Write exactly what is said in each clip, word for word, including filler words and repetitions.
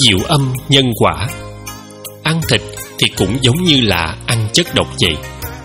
Diệu âm nhân quả. Ăn thịt thì cũng giống như là ăn chất độc vậy.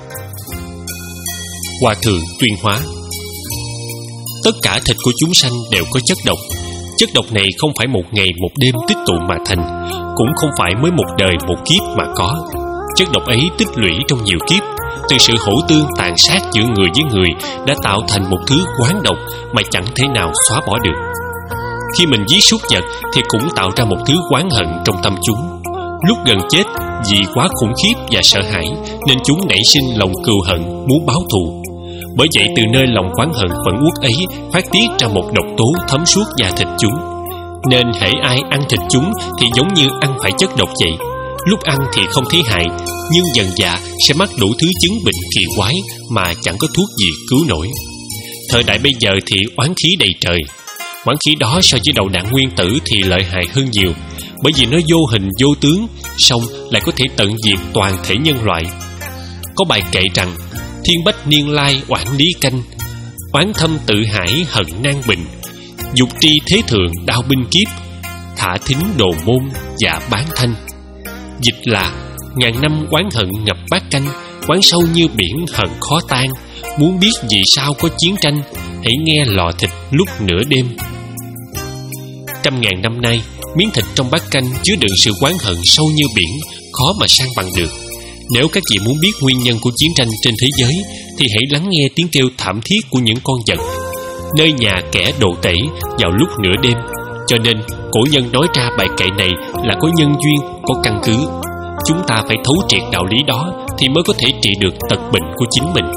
Hòa thượng tuyên hóa: tất cả thịt của chúng sanh đều có chất độc. Chất độc này không phải một ngày một đêm tích tụ mà thành, cũng không phải mới một đời một kiếp mà có. Chất độc ấy tích lũy trong nhiều kiếp, từ sự hổ tương tàn sát giữa người với người đã tạo thành một thứ oán độc mà chẳng thể nào xóa bỏ được. Khi mình giết súc vật thì cũng tạo ra một thứ oán hận trong tâm chúng. Lúc gần chết, vì quá khủng khiếp và sợ hãi nên chúng nảy sinh lòng cừu hận, muốn báo thù. Bởi vậy từ nơi lòng oán hận phẫn uất ấy phát tiết ra một độc tố thấm suốt da thịt chúng. Nên hễ ai ăn thịt chúng thì giống như ăn phải chất độc vậy. Lúc ăn thì không thấy hại, nhưng dần dà sẽ mắc đủ thứ chứng bệnh kỳ quái mà chẳng có thuốc gì cứu nổi. Thời đại bây giờ thì oán khí đầy trời. Oán khí đó so với đầu đạn nguyên tử thì lợi hại hơn nhiều, bởi vì nó vô hình vô tướng, song lại có thể tận diệt toàn thể nhân loại. Có bài kệ rằng: thiên bách niên lai oản lý canh, oán thâm tự hải hận nan bình, dục tri thế thượng đao binh kiếp, thả thính đồ môn và bán thanh. Dịch là: ngàn năm oán hận ngập bát canh, oán sâu như biển hận khó tan. Muốn biết vì sao có chiến tranh, hãy nghe lò thịt lúc nửa đêm. Trăm ngàn năm nay, miếng thịt trong bát canh chứa đựng sự oán hận sâu như biển, khó mà san bằng được. Nếu các vị muốn biết nguyên nhân của chiến tranh trên thế giới, thì hãy lắng nghe tiếng kêu thảm thiết của những con vật nơi nhà kẻ đồ tể vào lúc nửa đêm. Cho nên cổ nhân nói ra bài kệ này là có nhân duyên, có căn cứ. Chúng ta phải thấu triệt đạo lý đó thì mới có thể trị được tật bệnh của chính mình.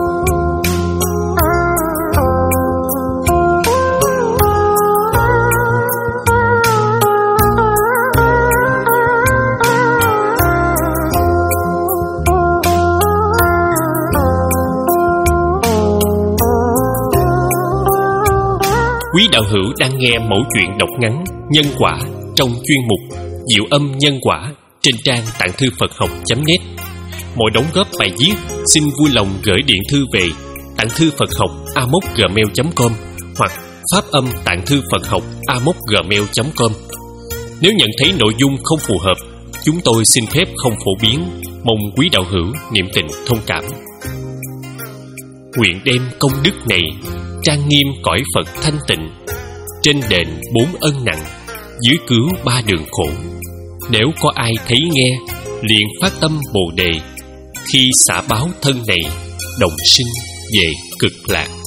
Quý đạo hữu đang nghe mẫu chuyện đọc ngắn Nhân quả trong chuyên mục Diệu âm nhân quả trên trang tạng thư Phật học chấm net. Mọi đóng góp bài viết xin vui lòng gửi điện thư về tạng thư Phật học a mốc gmail chấm com hoặc pháp âm tạng thư Phật học a mốc gmail chấm com. Nếu nhận thấy nội dung không phù hợp, chúng tôi xin phép không phổ biến, mong quý đạo hữu niệm tình thông cảm. Nguyện đem công đức này trang nghiêm cõi Phật thanh tịnh, trên đền bốn ân nặng, dưới cứu ba đường khổ. Nếu có ai thấy nghe, liền phát tâm Bồ đề, khi xả báo thân này, đồng sinh về cực lạc.